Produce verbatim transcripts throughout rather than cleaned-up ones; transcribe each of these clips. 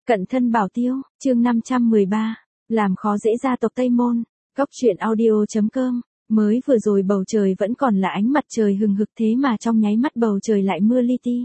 Cận thân bảo tiêu, chương năm trăm mười ba, làm khó dễ gia tộc Tây Môn, góc truyện audio.com, mới vừa rồi bầu trời vẫn còn là ánh mặt trời hừng hực thế mà trong nháy mắt bầu trời lại mưa li ti.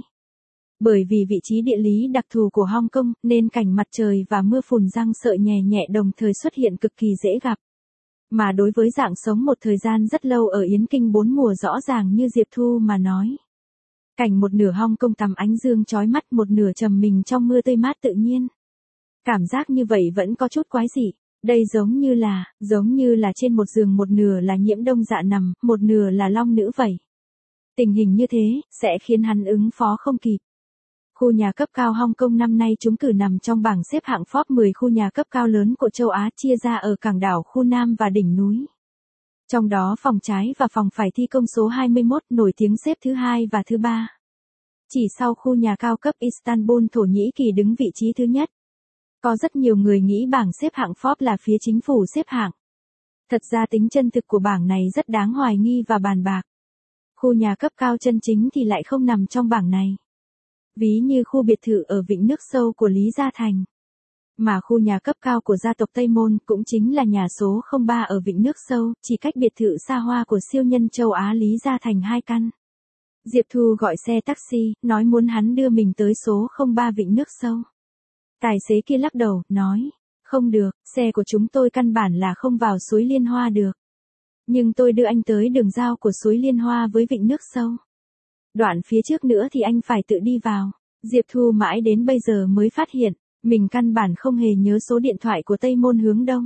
Bởi vì vị trí địa lý đặc thù của Hong Kong nên cảnh mặt trời và mưa phùn răng sợi nhẹ nhẹ đồng thời xuất hiện cực kỳ dễ gặp. Mà đối với dạng sống một thời gian rất lâu ở Yến Kinh bốn mùa rõ ràng như Diệp Thu mà nói. Cảnh một nửa Hong Kong tắm ánh dương chói mắt, một nửa trầm mình trong mưa tươi mát tự nhiên. Cảm giác như vậy vẫn có chút quái dị, đây giống như là, giống như là trên một giường một nửa là Nhiễm Đông Dạ nằm, một nửa là Long Nữ vậy. Tình hình như thế, sẽ khiến hắn ứng phó không kịp. Khu nhà cấp cao Hong Kong năm nay trúng cử nằm trong bảng xếp hạng Forbes mười khu nhà cấp cao lớn của châu Á, chia ra ở cảng đảo, khu Nam và đỉnh núi. Trong đó phòng trái và phòng phải thi công số hai mươi mốt nổi tiếng xếp thứ hai và thứ ba. Chỉ sau khu nhà cao cấp Istanbul, Thổ Nhĩ Kỳ đứng vị trí thứ nhất. Có rất nhiều người nghĩ bảng xếp hạng Forbes là phía chính phủ xếp hạng. Thật ra tính chân thực của bảng này rất đáng hoài nghi và bàn bạc. Khu nhà cấp cao chân chính thì lại không nằm trong bảng này. Ví như khu biệt thự ở Vịnh Nước Sâu của Lý Gia Thành. Mà khu nhà cấp cao của gia tộc Tây Môn cũng chính là nhà số không ba ở Vịnh Nước Sâu, chỉ cách biệt thự xa hoa của siêu nhân châu Á Lý Gia Thành hai căn. Diệp Thu gọi xe taxi, nói muốn hắn đưa mình tới số không ba Vịnh Nước Sâu. Tài xế kia lắc đầu, nói, không được, xe của chúng tôi căn bản là không vào suối Liên Hoa được. Nhưng tôi đưa anh tới đường giao của suối Liên Hoa với Vịnh Nước Sâu. Đoạn phía trước nữa thì anh phải tự đi vào. Diệp Thu mãi đến bây giờ mới phát hiện, mình căn bản không hề nhớ số điện thoại của Tây Môn hướng đông.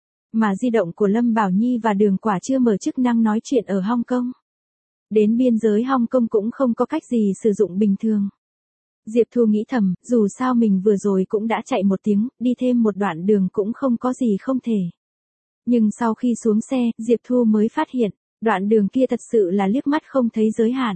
Mà di động của Lâm Bảo Nhi và Đường Quả chưa mở chức năng nói chuyện ở Hong Kong. Đến biên giới Hong Kong cũng không có cách gì sử dụng bình thường. Diệp Thu nghĩ thầm, dù sao mình vừa rồi cũng đã chạy một tiếng, đi thêm một đoạn đường cũng không có gì không thể. Nhưng sau khi xuống xe, Diệp Thu mới phát hiện, đoạn đường kia thật sự là liếc mắt không thấy giới hạn.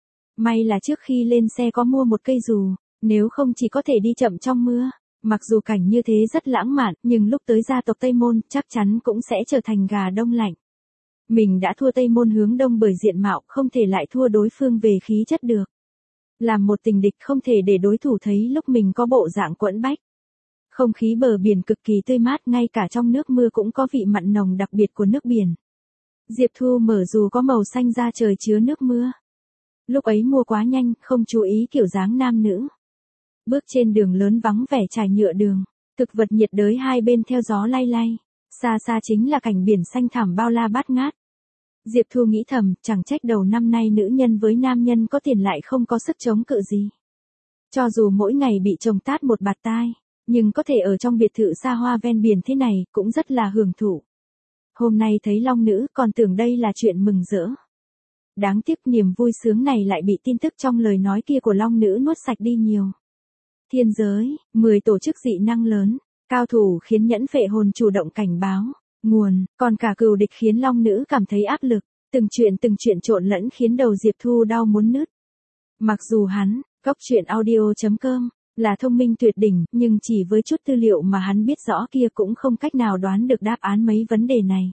May là trước khi lên xe có mua một cây dù, nếu không chỉ có thể đi chậm trong mưa. Mặc dù cảnh như thế rất lãng mạn, nhưng lúc tới gia tộc Tây Môn chắc chắn cũng sẽ trở thành gà đông lạnh. Mình đã thua Tây Môn hướng đông bởi diện mạo, không thể lại thua đối phương về khí chất được. Làm một tình địch không thể để đối thủ thấy lúc mình có bộ dạng quẫn bách. Không khí bờ biển cực kỳ tươi mát, ngay cả trong nước mưa cũng có vị mặn nồng đặc biệt của nước biển. Diệp Thu mở dù có màu xanh ra trời chứa nước mưa. Lúc ấy mua quá nhanh, không chú ý kiểu dáng nam nữ. Bước trên đường lớn vắng vẻ trải nhựa đường, thực vật nhiệt đới hai bên theo gió lay lay, xa xa chính là cảnh biển xanh thẳm bao la bát ngát. Diệp Thu nghĩ thầm, chẳng trách đầu năm nay nữ nhân với nam nhân có tiền lại không có sức chống cự gì. Cho dù mỗi ngày bị chồng tát một bạt tai, nhưng có thể ở trong biệt thự xa hoa ven biển thế này, cũng rất là hưởng thụ. Hôm nay thấy Long Nữ, còn tưởng đây là chuyện mừng rỡ. Đáng tiếc niềm vui sướng này lại bị tin tức trong lời nói kia của Long Nữ nuốt sạch đi nhiều. Thiên giới, mười tổ chức dị năng lớn, cao thủ khiến nhẫn phệ hồn chủ động cảnh báo, nguồn, còn cả cừu địch khiến Long Nữ cảm thấy áp lực, từng chuyện từng chuyện trộn lẫn khiến đầu Diệp Thu đau muốn nứt. Mặc dù hắn, góc truyện audio.com, là thông minh tuyệt đỉnh, nhưng chỉ với chút tư liệu mà hắn biết rõ kia cũng không cách nào đoán được đáp án mấy vấn đề này.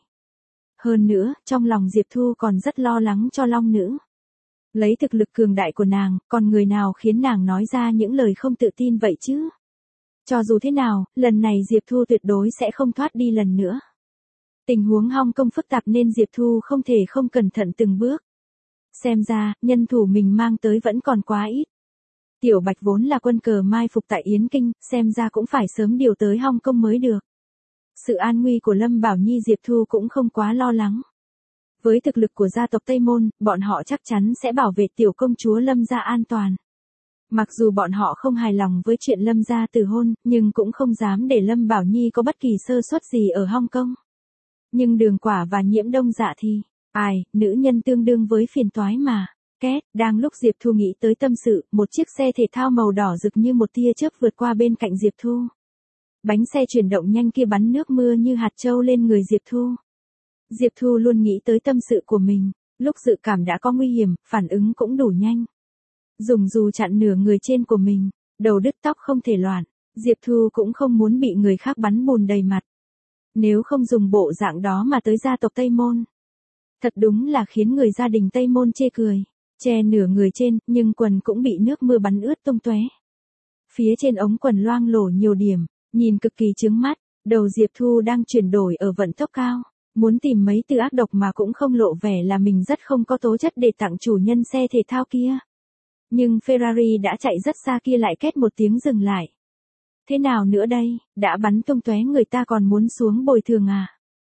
Hơn nữa, trong lòng Diệp Thu còn rất lo lắng cho Long Nữ. Lấy thực lực cường đại của nàng, còn người nào khiến nàng nói ra những lời không tự tin vậy chứ? Cho dù thế nào, lần này Diệp Thu tuyệt đối sẽ không thoát đi lần nữa. Tình huống Hong Kong phức tạp nên Diệp Thu không thể không cẩn thận từng bước. Xem ra, nhân thủ mình mang tới vẫn còn quá ít. Tiểu Bạch vốn là quân cờ mai phục tại Yến Kinh, xem ra cũng phải sớm điều tới Hong Kong mới được. Sự an nguy của Lâm Bảo Nhi Diệp Thu cũng không quá lo lắng. Với thực lực của gia tộc Tây Môn, bọn họ chắc chắn sẽ bảo vệ tiểu công chúa Lâm gia an toàn. Mặc dù bọn họ không hài lòng với chuyện Lâm gia từ hôn, nhưng cũng không dám để Lâm Bảo Nhi có bất kỳ sơ suất gì ở Hong Kong. Nhưng Đường Quả và Nhiễm Đông Dạ thì, ai, nữ nhân tương đương với phiền toái mà. Két, đang lúc Diệp Thu nghĩ tới tâm sự, một chiếc xe thể thao màu đỏ rực như một tia chớp vượt qua bên cạnh Diệp Thu. Bánh xe chuyển động nhanh kia bắn nước mưa như hạt châu lên người Diệp Thu. Diệp Thu luôn nghĩ tới tâm sự của mình, lúc dự cảm đã có nguy hiểm, phản ứng cũng đủ nhanh. Dùng dù chặn nửa người trên của mình, đầu đứt tóc không thể loạn, Diệp Thu cũng không muốn bị người khác bắn bùn đầy mặt. Nếu không dùng bộ dạng đó mà tới gia tộc Tây Môn. Thật đúng là khiến người gia đình Tây Môn chê cười, che nửa người trên, nhưng quần cũng bị nước mưa bắn ướt tung tóe. Phía trên ống quần loang lổ nhiều điểm, nhìn cực kỳ chướng mắt, đầu Diệp Thu đang chuyển đổi ở vận tốc cao, muốn tìm mấy từ ác độc mà cũng không lộ vẻ là mình rất không có tố chất để tặng chủ nhân xe thể thao kia. Nhưng Ferrari đã chạy rất xa kia lại két một tiếng dừng lại. Thế nào nữa đây, đã bắn tung tóe người ta còn muốn xuống bồi thường à?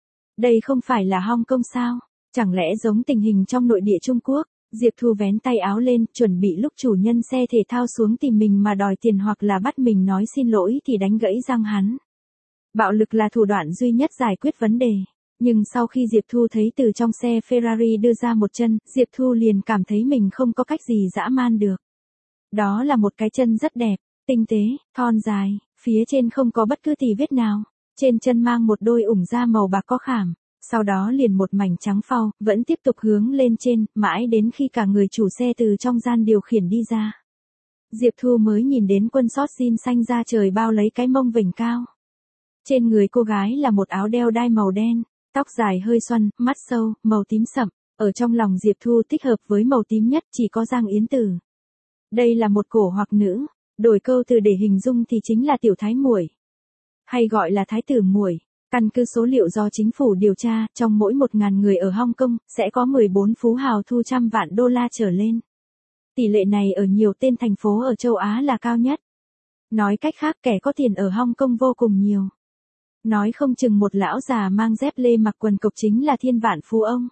Đây không phải là Hong Kong sao? Chẳng lẽ giống tình hình trong nội địa Trung Quốc? Diệp Thu vén tay áo lên, chuẩn bị lúc chủ nhân xe thể thao xuống tìm mình mà đòi tiền hoặc là bắt mình nói xin lỗi thì đánh gãy răng hắn. Bạo lực là thủ đoạn duy nhất giải quyết vấn đề. Nhưng sau khi Diệp Thu thấy từ trong xe Ferrari đưa ra một chân, Diệp Thu liền cảm thấy mình không có cách gì dã man được. Đó là một cái chân rất đẹp, tinh tế, thon dài, phía trên không có bất cứ tì vết nào. Trên chân mang một đôi ủng da màu bạc có khảm, sau đó liền một mảnh trắng phau, vẫn tiếp tục hướng lên trên, mãi đến khi cả người chủ xe từ trong gian điều khiển đi ra. Diệp Thu mới nhìn đến quân sót jean xanh da trời bao lấy cái mông vểnh cao. Trên người cô gái là một áo đeo đai màu đen, tóc dài hơi xoăn, mắt sâu, màu tím sậm, ở trong lòng Diệp Thu thích hợp với màu tím nhất chỉ có Giang Yến Tử. Đây là một cổ hoặc nữ, đổi câu từ để hình dung thì chính là tiểu thái muội, hay gọi là thái tử muội. Căn cứ số liệu do chính phủ điều tra, trong mỗi một ngàn người ở Hong Kong, sẽ có mười bốn phú hào thu trăm vạn đô la trở lên. Tỷ lệ này ở nhiều tên thành phố ở châu Á là cao nhất. Nói cách khác kẻ có tiền ở Hong Kong vô cùng nhiều. Nói không chừng một lão già mang dép lê mặc quần cộc chính là thiên vạn phú ông.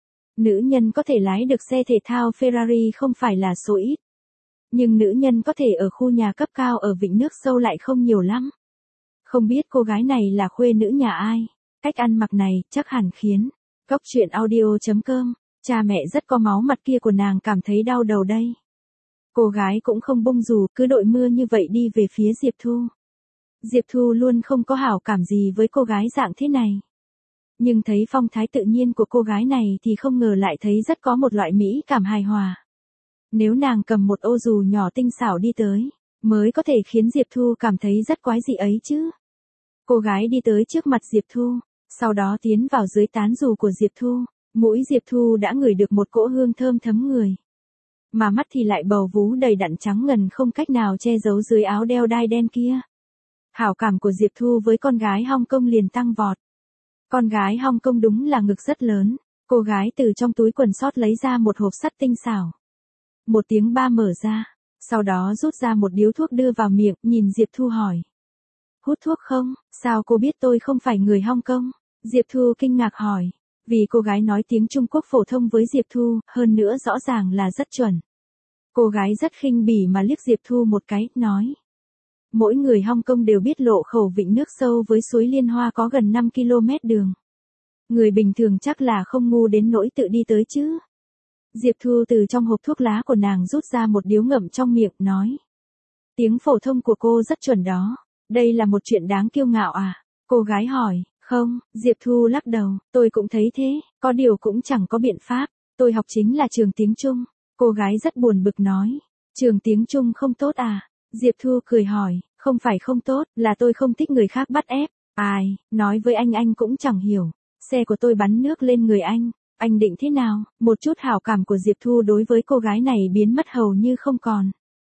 Nữ nhân có thể lái được xe thể thao Ferrari không phải là số ít. Nhưng nữ nhân có thể ở khu nhà cấp cao ở vịnh nước sâu lại không nhiều lắm. Không biết cô gái này là khuê nữ nhà ai, cách ăn mặc này chắc hẳn khiến Cốc truyện audio chấm com, cha mẹ rất có máu mặt kia của nàng cảm thấy đau đầu đây. Cô gái cũng không bông dù, cứ đội mưa như vậy đi về phía Diệp Thu. Diệp Thu luôn không có hảo cảm gì với cô gái dạng thế này. Nhưng thấy phong thái tự nhiên của cô gái này thì không ngờ lại thấy rất có một loại mỹ cảm hài hòa. Nếu nàng cầm một ô dù nhỏ tinh xảo đi tới, mới có thể khiến Diệp Thu cảm thấy rất quái dị ấy chứ. Cô gái đi tới trước mặt Diệp Thu, sau đó tiến vào dưới tán dù của Diệp Thu, mũi Diệp Thu đã ngửi được một cỗ hương thơm thấm người. Mà mắt thì lại bầu vú đầy đặn trắng ngần không cách nào che giấu dưới áo đeo đai đen kia. Hảo cảm của Diệp Thu với con gái Hong Kong liền tăng vọt. Con gái Hong Kong đúng là ngực rất lớn, cô gái từ trong túi quần sót lấy ra một hộp sắt tinh xảo. Một tiếng ba mở ra, sau đó rút ra một điếu thuốc đưa vào miệng, nhìn Diệp Thu hỏi. Hút thuốc không? Sao cô biết tôi không phải người Hong Kong? Diệp Thu kinh ngạc hỏi. Vì cô gái nói tiếng Trung Quốc phổ thông với Diệp Thu, hơn nữa rõ ràng là rất chuẩn. Cô gái rất khinh bỉ mà liếc Diệp Thu một cái, nói. Mỗi người Hong Kong đều biết lộ khẩu vịnh nước sâu với suối Liên Hoa có gần năm ki lô mét đường. Người bình thường chắc là không ngu đến nỗi tự đi tới chứ. Diệp Thu từ trong hộp thuốc lá của nàng rút ra một điếu ngậm trong miệng, nói. Tiếng phổ thông của cô rất chuẩn đó. Đây là một chuyện đáng kiêu ngạo à? Cô gái hỏi. Không, Diệp Thu lắc đầu, tôi cũng thấy thế, có điều cũng chẳng có biện pháp. Tôi học chính là trường tiếng Trung. Cô gái rất buồn bực nói. Trường tiếng Trung không tốt à? Diệp Thu cười hỏi. Không phải không tốt, là tôi không thích người khác bắt ép. Ai, nói với anh anh cũng chẳng hiểu. Xe của tôi bắn nước lên người anh. Anh định thế nào? Một chút hảo cảm của Diệp Thu đối với cô gái này biến mất hầu như không còn.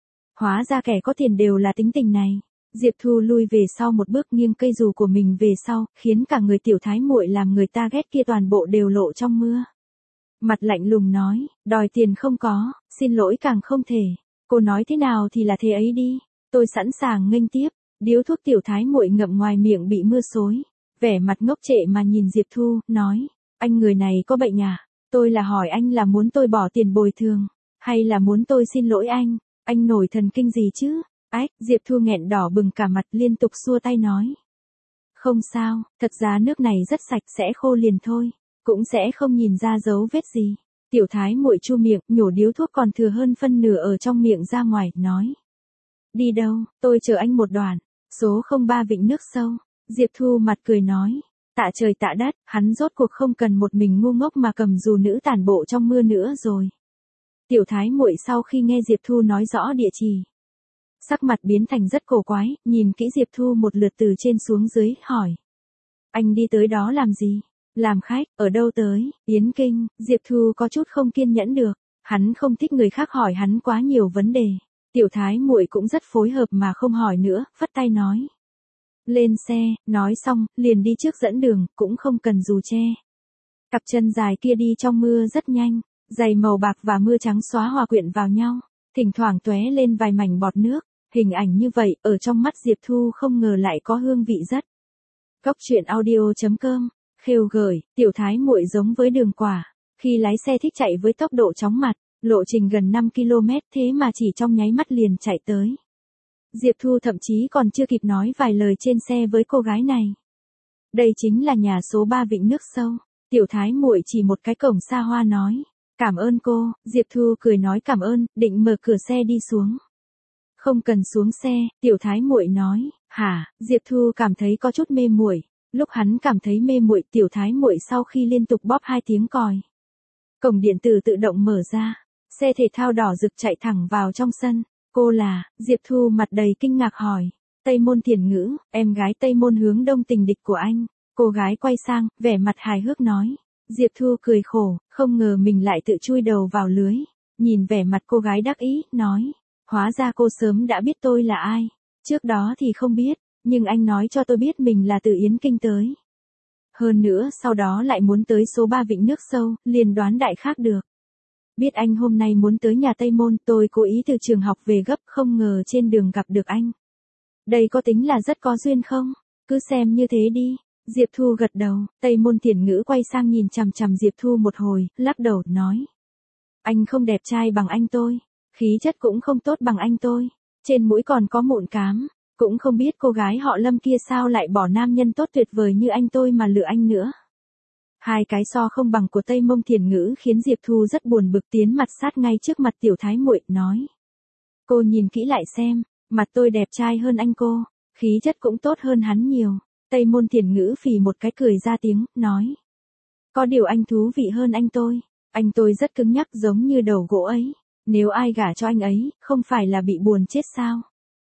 Hóa ra kẻ có tiền đều là tính tình này. Diệp Thu lui về sau một bước, nghiêng cây dù của mình về sau, khiến cả người tiểu thái muội làm người ta ghét kia toàn bộ đều lộ trong mưa. Mặt lạnh lùng nói, đòi tiền không có, xin lỗi càng không thể. Cô nói thế nào thì là thế ấy đi. Tôi sẵn sàng nghênh tiếp. Điếu thuốc tiểu thái muội ngậm ngoài miệng bị mưa xối. Vẻ mặt ngốc trệ mà nhìn Diệp Thu, nói. Anh người này có bệnh à? Tôi là hỏi anh là muốn tôi bỏ tiền bồi thường, hay là muốn tôi xin lỗi anh? Anh nổi thần kinh gì chứ? Ách, Diệp Thu nghẹn đỏ bừng cả mặt liên tục xua tay nói. Không sao, thật ra nước này rất sạch sẽ khô liền thôi, cũng sẽ không nhìn ra dấu vết gì. Tiểu thái muội chu miệng, nhổ điếu thuốc còn thừa hơn phân nửa ở trong miệng ra ngoài, nói. Đi đâu, tôi chờ anh một đoạn. Số không ba vịnh nước sâu. Diệp Thu mặt cười nói. Tạ trời tạ đất, hắn rốt cuộc không cần một mình ngu ngốc mà cầm dù nữ tản bộ trong mưa nữa rồi. Tiểu thái muội sau khi nghe Diệp Thu nói rõ địa chỉ, sắc mặt biến thành rất cổ quái, nhìn kỹ Diệp Thu một lượt từ trên xuống dưới, hỏi. Anh đi tới đó làm gì? Làm khách, ở đâu tới? Yến Kinh. Diệp Thu có chút không kiên nhẫn được, hắn không thích người khác hỏi hắn quá nhiều vấn đề. Tiểu thái muội cũng rất phối hợp mà không hỏi nữa, phất tay nói. Lên xe, nói xong, liền đi trước dẫn đường, cũng không cần dù che. Cặp chân dài kia đi trong mưa rất nhanh, giày màu bạc và mưa trắng xóa hòa quyện vào nhau, thỉnh thoảng tóe lên vài mảnh bọt nước, hình ảnh như vậy, ở trong mắt Diệp Thu không ngờ lại có hương vị rất. Góc truyện audio chấm com, khêu gợi, tiểu thái muội giống với đường quả, khi lái xe thích chạy với tốc độ chóng mặt, lộ trình gần năm ki lô mét thế mà chỉ trong nháy mắt liền chạy tới. Diệp Thu thậm chí còn chưa kịp nói vài lời trên xe với cô gái này. Đây chính là nhà số ba Vịnh Nước Sâu. Tiểu thái muội chỉ một cái cổng xa hoa nói. Cảm ơn cô, Diệp Thu cười nói cảm ơn, định mở cửa xe đi xuống. Không cần xuống xe, tiểu thái muội nói. Hả, Diệp Thu cảm thấy có chút mê muội. Lúc hắn cảm thấy mê muội, tiểu thái muội sau khi liên tục bóp hai tiếng còi. Cổng điện tử tự động mở ra. Xe thể thao đỏ rực chạy thẳng vào trong sân. Cô là, Diệp Thu mặt đầy kinh ngạc hỏi. Tây Môn Thiển Ngữ, em gái Tây Môn Hướng Đông tình địch của anh. Cô gái quay sang, vẻ mặt hài hước nói. Diệp Thu cười khổ, không ngờ mình lại tự chui đầu vào lưới. Nhìn vẻ mặt cô gái đắc ý, nói. Hóa ra cô sớm đã biết tôi là ai. Trước đó thì không biết, nhưng anh nói cho tôi biết mình là từ Yến Kinh tới. Hơn nữa sau đó lại muốn tới số ba Vịnh Nước Sâu, liền đoán đại khác được. Biết anh hôm nay muốn tới nhà Tây Môn, tôi cố ý từ trường học về gấp, không ngờ trên đường gặp được anh. Đây có tính là rất có duyên không? Cứ xem như thế đi. Diệp Thu gật đầu, Tây Môn Thiển Ngữ quay sang nhìn chằm chằm Diệp Thu một hồi, lắc đầu, nói. Anh không đẹp trai bằng anh tôi, khí chất cũng không tốt bằng anh tôi, trên mũi còn có mụn cám, cũng không biết cô gái họ Lâm kia sao lại bỏ nam nhân tốt tuyệt vời như anh tôi mà lựa anh nữa. Hai cái so không bằng của Tây Môn Thiển Ngữ khiến Diệp Thu rất buồn bực, tiến mặt sát ngay trước mặt tiểu thái muội, nói. Cô nhìn kỹ lại xem, mặt tôi đẹp trai hơn anh cô, khí chất cũng tốt hơn hắn nhiều. Tây Môn Thiển Ngữ phì một cái cười ra tiếng, nói. Có điều anh thú vị hơn anh tôi, anh tôi rất cứng nhắc giống như đầu gỗ ấy, nếu ai gả cho anh ấy, không phải là bị buồn chết sao?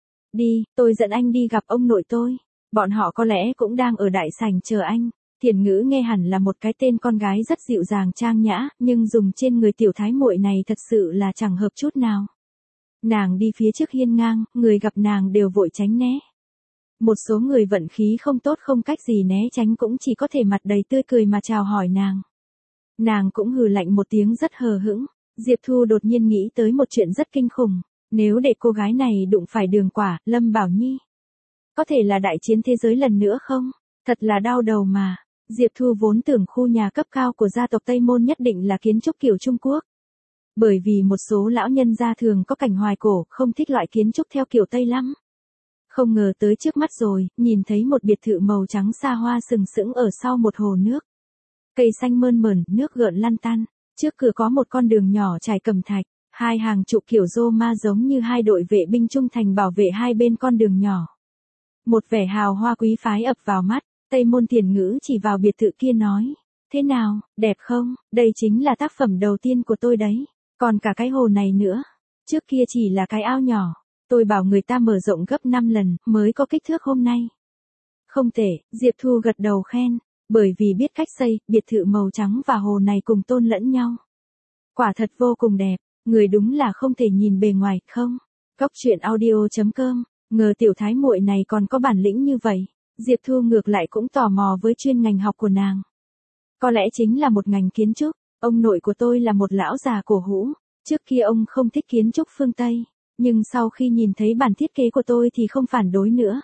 Đi, tôi dẫn anh đi gặp ông nội tôi, bọn họ có lẽ cũng đang ở đại sảnh chờ anh. Thiển Ngữ nghe hẳn là một cái tên con gái rất dịu dàng trang nhã, nhưng dùng trên người tiểu thái muội này thật sự là chẳng hợp chút nào. Nàng đi phía trước hiên ngang, người gặp nàng đều vội tránh né. Một số người vận khí không tốt không cách gì né tránh cũng chỉ có thể mặt đầy tươi cười mà chào hỏi nàng. Nàng cũng hừ lạnh một tiếng rất hờ hững. Diệp Thu đột nhiên nghĩ tới một chuyện rất kinh khủng. Nếu để cô gái này đụng phải Đường Quả, Lâm Bảo Nhi, có thể là đại chiến thế giới lần nữa không? Thật là đau đầu mà. Diệp Thu vốn tưởng khu nhà cấp cao của gia tộc Tây Môn nhất định là kiến trúc kiểu Trung Quốc. Bởi vì một số lão nhân gia thường có cảnh hoài cổ, không thích loại kiến trúc theo kiểu Tây lắm. Không ngờ tới trước mắt rồi, nhìn thấy một biệt thự màu trắng xa hoa sừng sững ở sau một hồ nước. Cây xanh mơn mởn, nước gợn lăn tăn. Trước cửa có một con đường nhỏ trải cẩm thạch, hai hàng trụ kiểu Roma giống như hai đội vệ binh trung thành bảo vệ hai bên con đường nhỏ. Một vẻ hào hoa quý phái ập vào mắt, Tây Môn Thiển Ngữ chỉ vào biệt thự kia nói. Thế nào, đẹp không? Đây chính là tác phẩm đầu tiên của tôi đấy. Còn cả cái hồ này nữa. Trước kia chỉ là cái ao nhỏ. Tôi bảo người ta mở rộng gấp năm lần mới có kích thước hôm nay. Không tệ, Diệp Thu gật đầu khen. Bởi vì biết cách xây, biệt thự màu trắng và hồ này cùng tôn lẫn nhau. Quả thật vô cùng đẹp. Người đúng là không thể nhìn bề ngoài, không? Góc truyện audio chấm com. Ngờ tiểu thái muội này còn có bản lĩnh như vậy. Diệp Thu ngược lại cũng tò mò với chuyên ngành học của nàng. Có lẽ chính là một ngành kiến trúc. Ông nội của tôi là một lão già cổ hũ. Trước kia ông không thích kiến trúc phương Tây. Nhưng sau khi nhìn thấy bản thiết kế của tôi thì không phản đối nữa.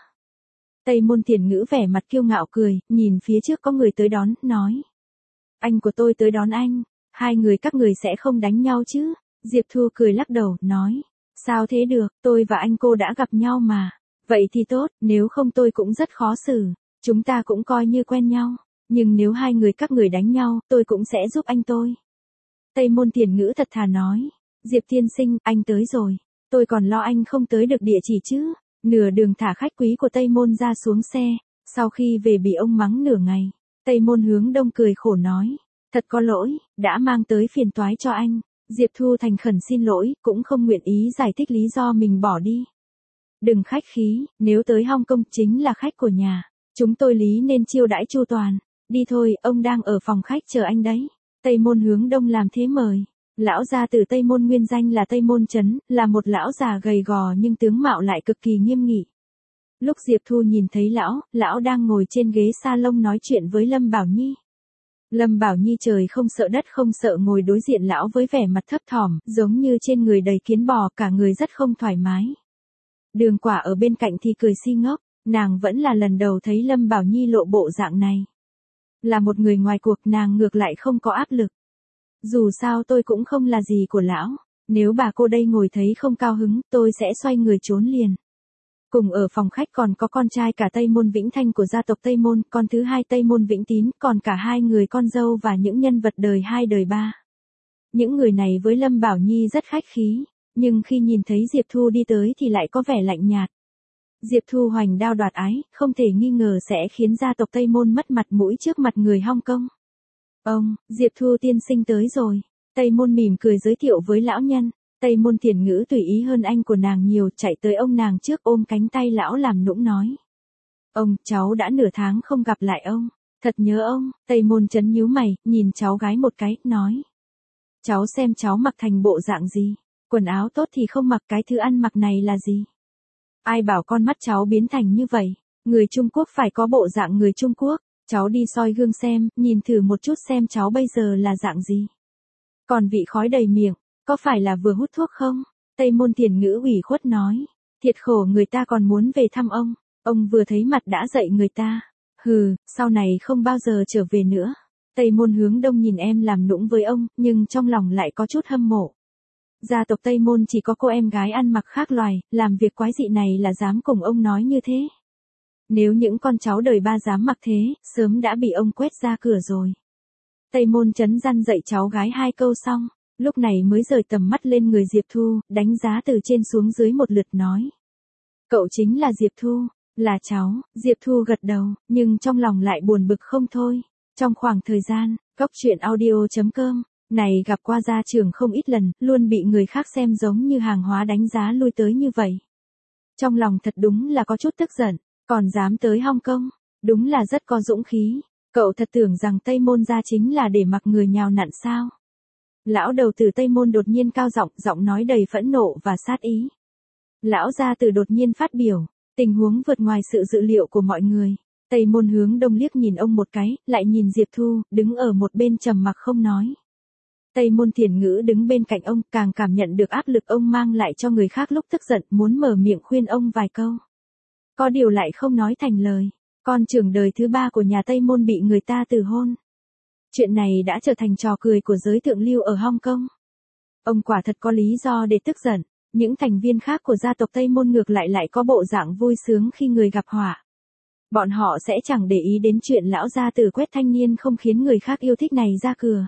Tây Môn Thiển Ngữ vẻ mặt kiêu ngạo cười, nhìn phía trước có người tới đón, nói. Anh của tôi tới đón anh. Hai người các người sẽ không đánh nhau chứ? Diệp Thu cười lắc đầu, nói. Sao thế được, tôi và anh cô đã gặp nhau mà. Vậy thì tốt, nếu không tôi cũng rất khó xử. Chúng ta cũng coi như quen nhau. Nhưng nếu hai người các người đánh nhau, tôi cũng sẽ giúp anh tôi. Tây Môn Thiển Ngữ thật thà nói. Diệp tiên sinh, anh tới rồi. Tôi còn lo anh không tới được địa chỉ chứ. Nửa đường thả khách quý của Tây Môn ra xuống xe. Sau khi về bị ông mắng nửa ngày. Tây Môn Hướng Đông cười khổ nói. Thật có lỗi, đã mang tới phiền toái cho anh. Diệp Thu thành khẩn xin lỗi, cũng không nguyện ý giải thích lý do mình bỏ đi. Đừng khách khí, nếu tới Hong Kong chính là khách của nhà. Chúng tôi lý nên chiêu đãi chu toàn. Đi thôi, ông đang ở phòng khách chờ anh đấy. Tây Môn Hướng Đông làm thế mời. Lão gia tử Tây Môn nguyên danh là Tây Môn Chấn, là một lão già gầy gò nhưng tướng mạo lại cực kỳ nghiêm nghị. Lúc Diệp Thu nhìn thấy lão, lão đang ngồi trên ghế salon nói chuyện với Lâm Bảo Nhi. Lâm Bảo Nhi trời không sợ đất không sợ ngồi đối diện lão với vẻ mặt thấp thỏm, giống như trên người đầy kiến bò, cả người rất không thoải mái. Đường Quả ở bên cạnh thì cười si ngốc, nàng vẫn là lần đầu thấy Lâm Bảo Nhi lộ bộ dạng này. Là một người ngoài cuộc, nàng ngược lại không có áp lực. Dù sao tôi cũng không là gì của lão, nếu bà cô đây ngồi thấy không cao hứng, tôi sẽ xoay người trốn liền. Cùng ở phòng khách còn có con trai cả Tây Môn Vĩnh Thanh của gia tộc Tây Môn, con thứ hai Tây Môn Vĩnh Tín, còn cả hai người con dâu và những nhân vật đời hai đời ba. Những người này với Lâm Bảo Nhi rất khách khí, nhưng khi nhìn thấy Diệp Thu đi tới thì lại có vẻ lạnh nhạt. Diệp Thu hoành đao đoạt ái, không thể nghi ngờ sẽ khiến gia tộc Tây Môn mất mặt mũi trước mặt người Hong Kong. Ông, Diệp Thu tiên sinh tới rồi. Tây Môn mỉm cười giới thiệu với lão nhân. Tây Môn Thiển Ngữ tùy ý hơn anh của nàng nhiều, chạy tới ông nàng trước ôm cánh tay lão làm nũng nói. Ông, cháu đã nửa tháng không gặp lại ông. Thật nhớ ông. Tây Môn Chấn nhíu mày, nhìn cháu gái một cái, nói. Cháu xem cháu mặc thành bộ dạng gì. Quần áo tốt thì không mặc, cái thứ ăn mặc này là gì. Ai bảo con mắt cháu biến thành như vậy. Người Trung Quốc phải có bộ dạng người Trung Quốc. Cháu đi soi gương xem, nhìn thử một chút xem cháu bây giờ là dạng gì. Còn vị khói đầy miệng, có phải là vừa hút thuốc không? Tây Môn Thiển Ngữ ủy khuất nói. Thiệt khổ người ta còn muốn về thăm ông. Ông vừa thấy mặt đã dạy người ta. Hừ, sau này không bao giờ trở về nữa. Tây Môn Hướng Đông nhìn em làm nũng với ông, nhưng trong lòng lại có chút hâm mộ. Gia tộc Tây Môn chỉ có cô em gái ăn mặc khác loài, làm việc quái dị này là dám cùng ông nói như thế. Nếu những con cháu đời ba dám mặc thế, sớm đã bị ông quét ra cửa rồi. Tây Môn Chấn răn dạy cháu gái hai câu xong, lúc này mới rời tầm mắt lên người Diệp Thu, đánh giá từ trên xuống dưới một lượt nói. Cậu chính là Diệp Thu, là cháu. Diệp Thu gật đầu, nhưng trong lòng lại buồn bực không thôi. Trong khoảng thời gian, Cóc Truyện Audio chấm com này gặp qua gia trưởng không ít lần, luôn bị người khác xem giống như hàng hóa đánh giá lui tới như vậy. Trong lòng thật đúng là có chút tức giận, còn dám tới Hong Kong, đúng là rất có dũng khí. Cậu thật tưởng rằng Tây Môn gia chính là để mặc người nhào nặn sao? Lão đầu tử Tây Môn đột nhiên cao giọng, giọng nói đầy phẫn nộ và sát ý. Lão gia tử đột nhiên phát biểu, tình huống vượt ngoài sự dự liệu của mọi người. Tây Môn Hướng Đông liếc nhìn ông một cái, lại nhìn Diệp Thu, đứng ở một bên trầm mặc không nói. Tây Môn Thiển Ngữ đứng bên cạnh ông, càng cảm nhận được áp lực ông mang lại cho người khác lúc tức giận, muốn mở miệng khuyên ông vài câu. Có điều lại không nói thành lời. Con trưởng đời thứ ba của nhà Tây Môn bị người ta từ hôn. Chuyện này đã trở thành trò cười của giới thượng lưu ở Hong Kong. Ông quả thật có lý do để tức giận. Những thành viên khác của gia tộc Tây Môn ngược lại lại có bộ dạng vui sướng khi người gặp họa. Bọn họ sẽ chẳng để ý đến chuyện lão gia tử quét thanh niên không khiến người khác yêu thích này ra cửa.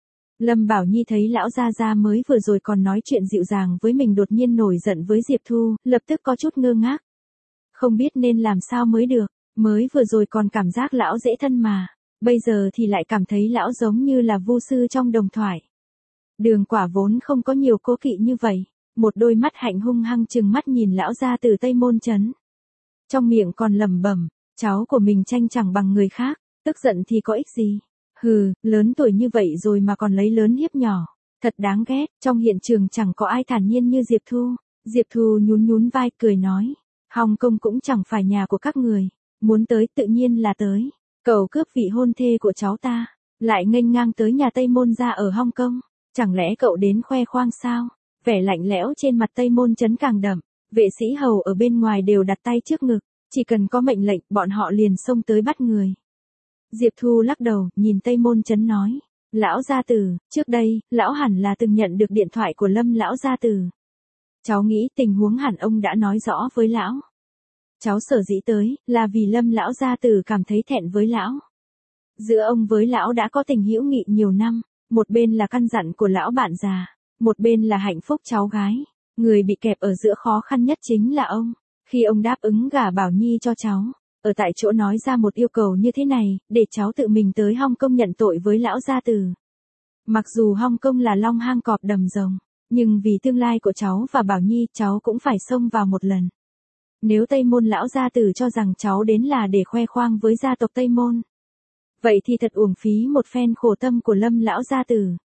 Lâm Bảo Nhi thấy lão gia gia mới vừa rồi còn nói chuyện dịu dàng với mình đột nhiên nổi giận với Diệp Thu, lập tức có chút ngơ ngác. Không biết nên làm sao mới được, mới vừa rồi còn cảm giác lão dễ thân mà, bây giờ thì lại cảm thấy lão giống như là vu sư trong đồng thoại. Đường Quả vốn không có nhiều cố kỵ như vậy, một đôi mắt hạnh hung hăng trừng mắt nhìn lão gia từ Tây Môn Chấn. Trong miệng còn lẩm bẩm, cháu của mình tranh chẳng bằng người khác, tức giận thì có ích gì. Hừ, lớn tuổi như vậy rồi mà còn lấy lớn hiếp nhỏ, thật đáng ghét. Trong hiện trường chẳng có ai thản nhiên như Diệp Thu. Diệp Thu nhún nhún vai cười nói, Hong Kong cũng chẳng phải nhà của các người, muốn tới tự nhiên là tới. Cậu cướp vị hôn thê của cháu ta, lại nghênh ngang tới nhà Tây Môn gia ở Hong Kong, chẳng lẽ cậu đến khoe khoang sao? Vẻ lạnh lẽo trên mặt Tây Môn Chấn càng đậm, vệ sĩ hầu ở bên ngoài đều đặt tay trước ngực, chỉ cần có mệnh lệnh bọn họ liền xông tới bắt người. Diệp Thu lắc đầu, nhìn Tây Môn Chấn nói, lão gia tử, trước đây, lão hẳn là từng nhận được điện thoại của Lâm lão gia tử. Cháu nghĩ tình huống hẳn ông đã nói rõ với lão. Cháu sở dĩ tới, là vì Lâm lão gia tử cảm thấy thẹn với lão. Giữa ông với lão đã có tình hữu nghị nhiều năm, một bên là căn dặn của lão bạn già, một bên là hạnh phúc cháu gái. Người bị kẹp ở giữa khó khăn nhất chính là ông. Khi ông đáp ứng gả Bảo Nhi cho cháu, ở tại chỗ nói ra một yêu cầu như thế này, để cháu tự mình tới Hong Kong nhận tội với lão gia tử. Mặc dù Hong Kong là long hang cọp đầm rồng, nhưng vì tương lai của cháu và Bảo Nhi, cháu cũng phải xông vào một lần. Nếu Tây Môn lão gia tử cho rằng cháu đến là để khoe khoang với gia tộc Tây Môn, vậy thì thật uổng phí một phen khổ tâm của Lâm lão gia tử.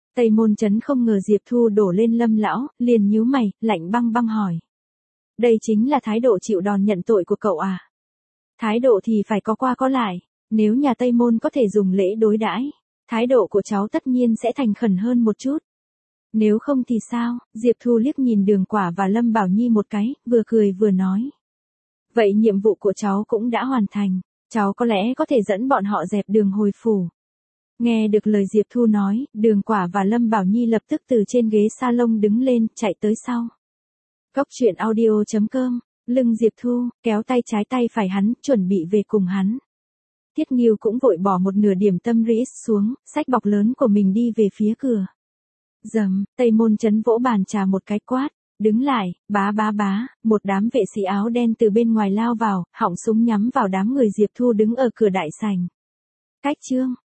Tây Môn Chấn không ngờ Diệp Thu đổ lên Lâm lão, liền nhíu mày, lạnh băng băng hỏi. Đây chính là thái độ chịu đòn nhận tội của cậu à? Thái độ thì phải có qua có lại, nếu nhà Tây Môn có thể dùng lễ đối đãi, thái độ của cháu tất nhiên sẽ thành khẩn hơn một chút. Nếu không thì sao? Diệp Thu liếc nhìn Đường Quả và Lâm Bảo Nhi một cái, vừa cười vừa nói. Vậy nhiệm vụ của cháu cũng đã hoàn thành, cháu có lẽ có thể dẫn bọn họ dẹp đường hồi phủ. Nghe được lời Diệp Thu nói, Đường Quả và Lâm Bảo Nhi lập tức từ trên ghế salon đứng lên, chạy tới sau. Cốc truyện audio chấm com, lưng Diệp Thu, kéo tay trái tay phải hắn, chuẩn bị về cùng hắn. Thiết Nghiêu cũng vội bỏ một nửa điểm tâm rĩ xuống, xách bọc lớn của mình đi về phía cửa. Dầm, Tây Môn Chấn vỗ bàn trà một cái quát, đứng lại, bá bá bá, một đám vệ sĩ áo đen từ bên ngoài lao vào, họng súng nhắm vào đám người Diệp Thu đứng ở cửa đại sảnh. Cách chương